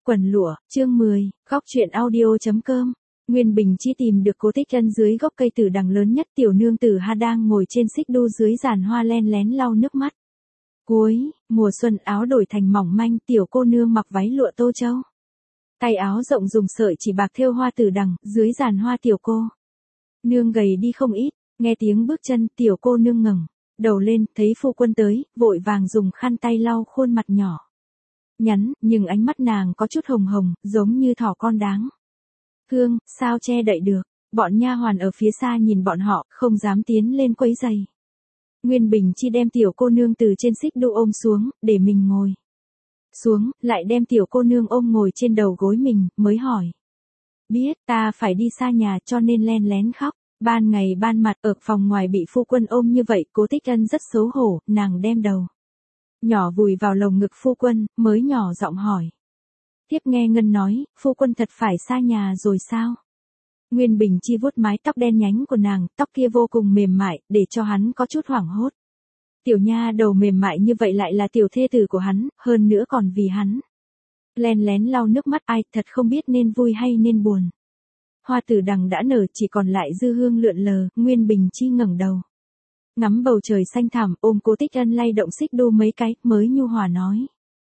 Quần lụa, chương 10, góc truyện audio.com. Nguyên Bình Chi tìm được Cố Tích Ân dưới gốc cây tử đằng lớn nhất, tiểu nương tử Ha đang ngồi trên xích đu dưới giàn hoa len lén lau nước mắt. Cuối mùa xuân, áo đổi thành mỏng manh, tiểu cô nương mặc váy lụa tô châu. Tay áo rộng dùng sợi chỉ bạc thêu hoa tử đằng, dưới giàn hoa tiểu cô nương gầy đi không ít, nghe tiếng bước chân, tiểu cô nương ngẩng đầu lên, thấy phu quân tới, vội vàng dùng khăn tay lau khuôn mặt nhỏ nhắn, nhưng ánh mắt nàng có chút hồng hồng, giống như thỏ con đáng thương, sao che đậy được. Bọn nha hoàn ở phía xa nhìn bọn họ, không dám tiến lên quấy giày. Nguyên Bình Chi đem tiểu cô nương từ trên xích đu ôm xuống, để mình ngồi xuống, lại đem tiểu cô nương ôm ngồi trên đầu gối mình, mới hỏi. Biết, ta phải đi xa nhà cho nên len lén khóc. Ban ngày ban mặt ở phòng ngoài bị phu quân ôm như vậy, Cố Tích Ân rất xấu hổ, nàng đem đầu nhỏ vùi vào lồng ngực phu quân, mới nhỏ giọng hỏi. Tiếp nghe Ngân nói, phu quân thật phải xa nhà rồi sao? Nguyên Bình Chi vuốt mái tóc đen nhánh của nàng, tóc kia vô cùng mềm mại, để cho hắn có chút hoảng hốt. Tiểu nha đầu mềm mại như vậy lại là tiểu thê tử của hắn, hơn nữa còn vì hắn len lén lau nước mắt, ai thật không biết nên vui hay nên buồn. Hoa tử đằng đã nở, chỉ còn lại dư hương lượn lờ. Nguyên Bình Chi ngẩng đầu ngắm bầu trời xanh thẳm, ôm Cố Tích Ân lay động xích đu mấy cái, mới nhu hòa nói.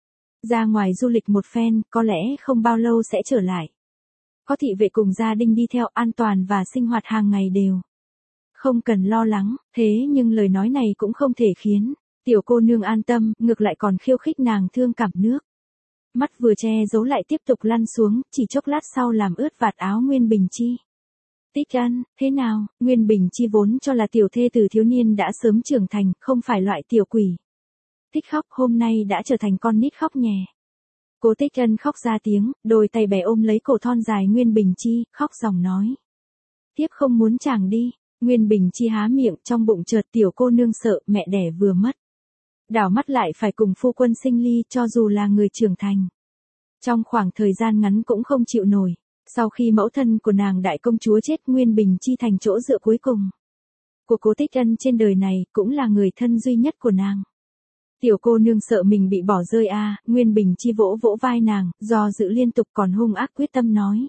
Ra ngoài du lịch một phen, có lẽ không bao lâu sẽ trở lại. Có thị vệ cùng gia đình đi theo, an toàn và sinh hoạt hàng ngày đều không cần lo lắng, thế nhưng lời nói này cũng không thể khiến tiểu cô nương an tâm, ngược lại còn khiêu khích nàng thương cảm nước mắt vừa che giấu lại tiếp tục lăn xuống, chỉ chốc lát sau làm ướt vạt áo Nguyên Bình Chi. Tích Ân, thế nào? Nguyên Bình Chi vốn cho là tiểu thê tử thiếu niên đã sớm trưởng thành, không phải loại tiểu quỷ thích khóc, hôm nay đã trở thành con nít khóc nhè. Cố Tích Ân khóc ra tiếng, đôi tay bẻ ôm lấy cổ thon dài Nguyên Bình Chi, khóc ròng nói. Tiếp không muốn chàng đi. Nguyên Bình Chi há miệng, trong bụng chợt tiểu cô nương sợ mẹ đẻ vừa mất. Đảo mắt lại phải cùng phu quân sinh ly, cho dù là người trưởng thành. Trong khoảng thời gian ngắn cũng không chịu nổi. Sau khi mẫu thân của nàng đại công chúa chết, Nguyên Bình Chi thành chỗ dựa cuối cùng của Cố Tích Ân trên đời này, cũng là người thân duy nhất của nàng. Tiểu cô nương sợ mình bị bỏ rơi Nguyên Bình Chi vỗ vỗ vai nàng, do dự liên tục còn hung ác quyết tâm nói.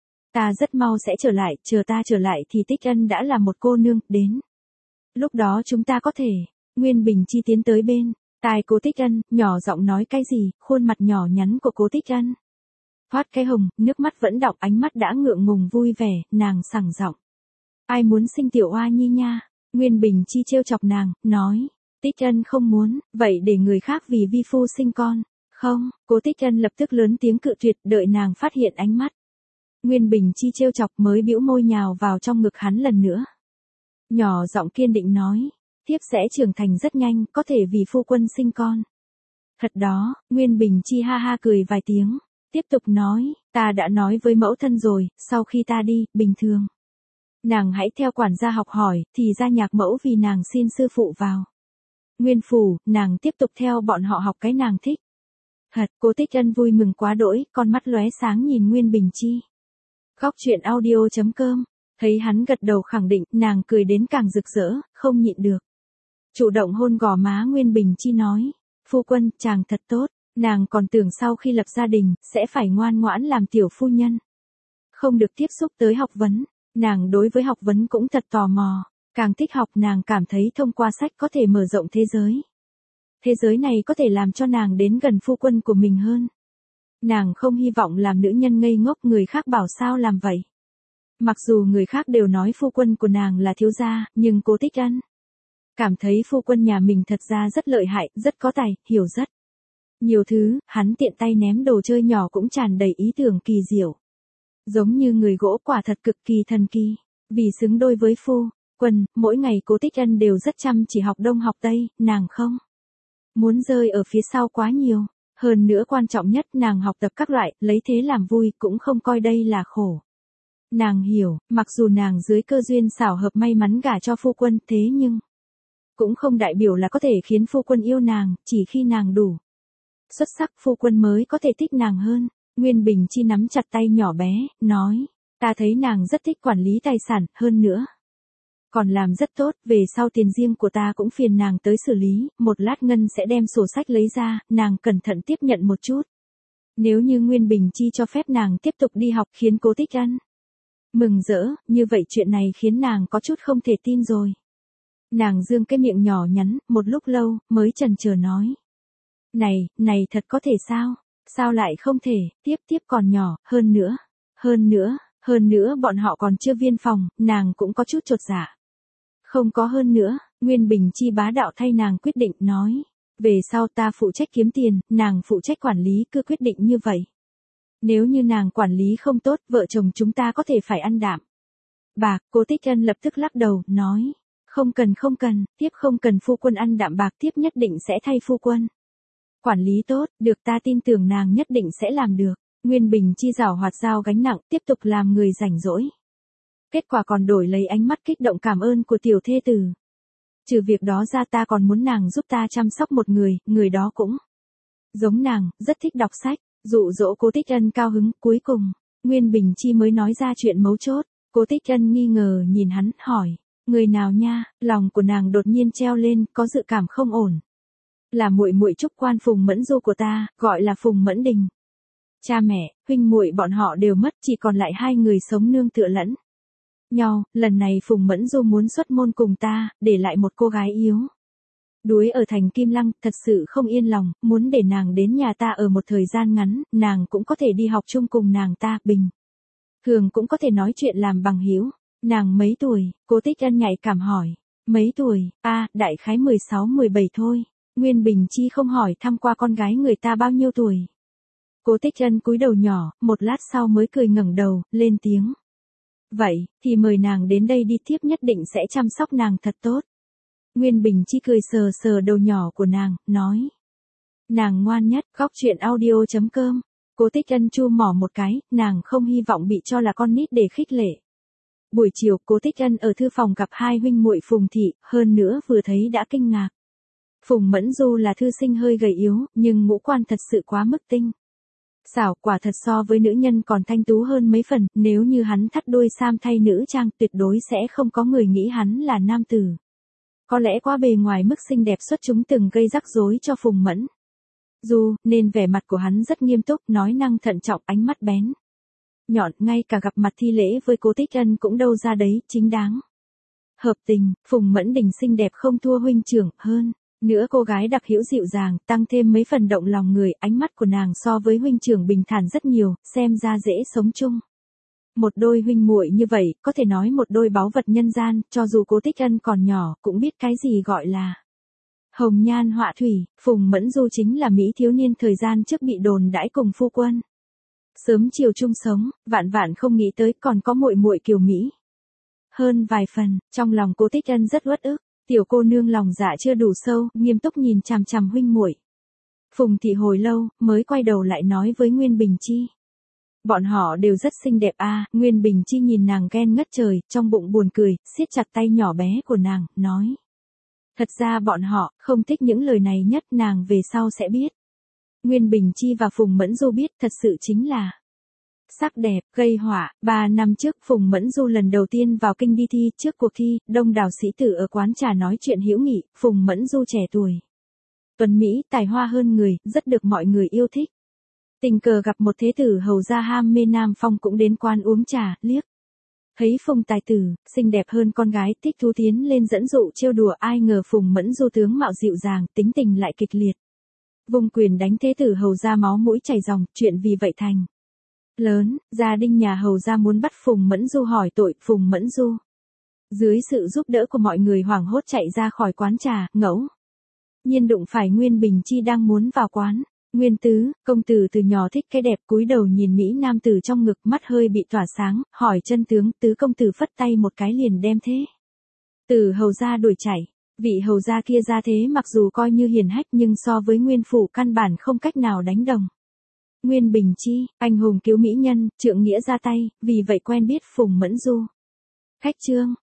Ta rất mau sẽ trở lại, chờ ta trở lại thì Tích Ân đã là một cô nương, đến lúc đó chúng ta có thể. Nguyên Bình Chi tiến tới bên tai Cố Tích Ân, nhỏ giọng nói cái gì, khuôn mặt nhỏ nhắn của Cố Tích Ân thoát cái hồng, nước mắt vẫn đọng, ánh mắt đã ngượng ngùng vui vẻ, nàng sảng giọng. Ai muốn sinh tiểu oa nhi nha? Nguyên Bình Chi trêu chọc nàng, nói. Tích Ân không muốn, vậy để người khác vì vi phu sinh con. Không, Cố Tích Ân lập tức lớn tiếng cự tuyệt, đợi nàng phát hiện ánh mắt Nguyên Bình Chi trêu chọc mới bĩu môi nhào vào trong ngực hắn lần nữa. Nhỏ giọng kiên định nói. Tiếp sẽ trưởng thành rất nhanh, có thể vì phu quân sinh con. Thật đó, Nguyên Bình Chi ha ha cười vài tiếng. Tiếp tục nói, ta đã nói với mẫu thân rồi, sau khi ta đi, bình thường nàng hãy theo quản gia học hỏi, thì ra nhạc mẫu vì nàng xin sư phụ vào Nguyên phủ, nàng tiếp tục theo bọn họ học cái nàng thích. Thật, Cố Tích Ân vui mừng quá đỗi, con mắt lóe sáng nhìn Nguyên Bình Chi. Góc truyện audio.com, thấy hắn gật đầu khẳng định, nàng cười đến càng rực rỡ, không nhịn được. Chủ động hôn gò má Nguyên Bình Chi nói, phu quân, chàng thật tốt. Nàng còn tưởng sau khi lập gia đình, sẽ phải ngoan ngoãn làm tiểu phu nhân. Không được tiếp xúc tới học vấn. Nàng đối với học vấn cũng thật tò mò. Càng thích học, nàng cảm thấy thông qua sách có thể mở rộng thế giới. Thế giới này có thể làm cho nàng đến gần phu quân của mình hơn. Nàng không hy vọng làm nữ nhân ngây ngốc, người khác bảo sao làm vậy. Mặc dù người khác đều nói phu quân của nàng là thiếu gia, nhưng Cố Tích Ân cảm thấy phu quân nhà mình thật ra rất lợi hại, rất có tài, hiểu rất nhiều thứ. Hắn tiện tay ném đồ chơi nhỏ cũng tràn đầy ý tưởng kỳ diệu. Giống như người gỗ, quả thật cực kỳ thần kỳ. Vì xứng đôi với phu quân, mỗi ngày Cố Tích Ân đều rất chăm chỉ học đông học tây, nàng không muốn rơi ở phía sau quá nhiều. Hơn nữa quan trọng nhất, nàng học tập các loại, lấy thế làm vui, cũng không coi đây là khổ. Nàng hiểu, mặc dù nàng dưới cơ duyên xảo hợp may mắn gả cho phu quân, thế nhưng cũng không đại biểu là có thể khiến phu quân yêu nàng, chỉ khi nàng đủ xuất sắc phu quân mới có thể thích nàng hơn. Nguyên Bình Chi nắm chặt tay nhỏ bé, nói, ta thấy nàng rất thích quản lý tài sản, hơn nữa còn làm rất tốt, về sau tiền riêng của ta cũng phiền nàng tới xử lý, một lát Ngân sẽ đem sổ sách lấy ra, nàng cẩn thận tiếp nhận một chút. Nếu như Nguyên Bình Chi cho phép nàng tiếp tục đi học khiến Cố Tích Ân mừng rỡ, như vậy chuyện này khiến nàng có chút không thể tin rồi. Nàng dương cái miệng nhỏ nhắn, một lúc lâu, mới chần chờ nói. Này thật có thể sao? Sao lại không thể, tiếp còn nhỏ, hơn nữa bọn họ còn chưa viên phòng, nàng cũng có chút chột dạ. Không có hơn nữa, Nguyên Bình Chi bá đạo thay nàng quyết định nói. Về sau ta phụ trách kiếm tiền, nàng phụ trách quản lý, cứ quyết định như vậy. Nếu như nàng quản lý không tốt, vợ chồng chúng ta có thể phải ăn đạm. Bạc, Cố Tích Ân lập tức lắc đầu, nói. Không cần, tiếp không cần phu quân ăn đạm bạc, tiếp nhất định sẽ thay phu quân. Quản lý tốt, được, ta tin tưởng nàng nhất định sẽ làm được. Nguyên Bình Chi giảo hoạt giao gánh nặng, tiếp tục làm người rảnh rỗi. Kết quả còn đổi lấy ánh mắt kích động cảm ơn của tiểu thê tử. Trừ việc đó ra ta còn muốn nàng giúp ta chăm sóc một người đó cũng giống nàng, rất thích đọc sách, dụ dỗ Cố Tích Ân cao hứng. Cuối cùng, Nguyên Bình Chi mới nói ra chuyện mấu chốt. Cố Tích Ân nghi ngờ nhìn hắn, hỏi, người nào nha? Lòng của nàng đột nhiên treo lên, có dự cảm không ổn. Là muội muội trúc quan Phùng Mẫn Du của ta, gọi là Phùng Mẫn Đình. Cha mẹ, huynh muội bọn họ đều mất, chỉ còn lại hai người sống nương tựa lẫn nhau. Lần này Phùng Mẫn Du muốn xuất môn cùng ta, để lại một cô gái yếu đuối ở thành Kim Lăng, thật sự không yên lòng, muốn để nàng đến nhà ta ở một thời gian ngắn, nàng cũng có thể đi học chung cùng nàng ta, bình thường cũng có thể nói chuyện làm bằng hữu. Nàng mấy tuổi? Cố Tích Ân nhạy cảm hỏi. Mấy tuổi? Đại khái 16-17 thôi. Nguyên Bình Chi không hỏi thăm qua con gái người ta bao nhiêu tuổi. Cố Tích Ân cúi đầu nhỏ, một lát sau mới cười ngẩng đầu, lên tiếng. Vậy, thì mời nàng đến đây đi, tiếp nhất định sẽ chăm sóc nàng thật tốt. Nguyên Bình Chi cười sờ sờ đầu nhỏ của nàng, nói. Nàng ngoan nhất, góc truyện audio.com. Cố Tích Ân chu mỏ một cái, nàng không hy vọng bị cho là con nít để khích lệ. Buổi chiều, Cố Tích Ân ở thư phòng gặp hai huynh muội Phùng Thị, hơn nữa vừa thấy đã kinh ngạc. Phùng Mẫn Du là thư sinh hơi gầy yếu, nhưng ngũ quan thật sự quá mức tinh xảo, quả thật so với nữ nhân còn thanh tú hơn mấy phần, nếu như hắn thắt đuôi sam thay nữ trang, tuyệt đối sẽ không có người nghĩ hắn là nam tử. Có lẽ qua bề ngoài mức xinh đẹp xuất chúng từng gây rắc rối cho Phùng Mẫn Du, nên vẻ mặt của hắn rất nghiêm túc, nói năng thận trọng, ánh mắt bén nhọn, ngay cả gặp mặt thi lễ với Cố Tích Ân cũng đâu ra đấy, chính đáng. Hợp tình, Phùng Mẫn Đình xinh đẹp không thua huynh trưởng, hơn nữa cô gái đặc hữu dịu dàng, tăng thêm mấy phần động lòng người, ánh mắt của nàng so với huynh trưởng bình thản rất nhiều, xem ra dễ sống chung. Một đôi huynh muội như vậy, có thể nói một đôi báu vật nhân gian, cho dù Cố Tích Ân còn nhỏ, cũng biết cái gì gọi là hồng nhan họa thủy. Phùng Mẫn Du chính là mỹ thiếu niên thời gian trước bị đồn đãi cùng phu quân sớm chiều chung sống, vạn vạn không nghĩ tới còn có muội muội kiều mỹ hơn vài phần. Trong lòng Cố Tích Ân rất uất ức, tiểu cô nương lòng dạ chưa đủ sâu, nghiêm túc nhìn chằm chằm huynh muội Phùng Thị hồi lâu, mới quay đầu lại nói với Nguyên Bình Chi. Bọn họ đều rất xinh đẹp Nguyên Bình Chi nhìn nàng ghen ngất trời, trong bụng buồn cười, siết chặt tay nhỏ bé của nàng, nói. Thật ra bọn họ không thích những lời này nhất, nàng về sau sẽ biết. Nguyên Bình Chi và Phùng Mẫn Du biết, thật sự chính là sắc đẹp, gây họa. 3 năm trước, Phùng Mẫn Du lần đầu tiên vào kinh đi thi, trước cuộc thi, đông đảo sĩ tử ở quán trà nói chuyện hữu nghị, Phùng Mẫn Du trẻ tuổi, tuấn mỹ, tài hoa hơn người, rất được mọi người yêu thích. Tình cờ gặp một thế tử hầu gia ham mê nam phong cũng đến quán uống trà, liếc thấy Phùng tài tử, xinh đẹp hơn con gái, thích thú tiến lên dẫn dụ trêu đùa, ai ngờ Phùng Mẫn Du tướng mạo dịu dàng, tính tình lại kịch liệt. Vung quyền đánh thế tử hầu gia máu mũi chảy ròng, chuyện vì vậy thành lớn, gia đình nhà hầu gia muốn bắt Phùng Mẫn Du hỏi tội. Phùng Mẫn Du dưới sự giúp đỡ của mọi người hoảng hốt chạy ra khỏi quán trà, ngẫu nhiên đụng phải Nguyên Bình Chi đang muốn vào quán. Nguyên tứ, công tử từ nhỏ thích cái đẹp, cúi đầu nhìn mỹ nam tử trong ngực, mắt hơi bị tỏa sáng, hỏi chân tướng. Tứ công tử phất tay một cái liền đem thế tử hầu gia đuổi chạy. Vị hầu gia kia ra thế mặc dù coi như hiền hách nhưng so với Nguyên phủ căn bản không cách nào đánh đồng. Nguyên Bình Chi, anh hùng cứu mỹ nhân, trượng nghĩa ra tay, vì vậy quen biết Phùng Mẫn Du. Khách trương,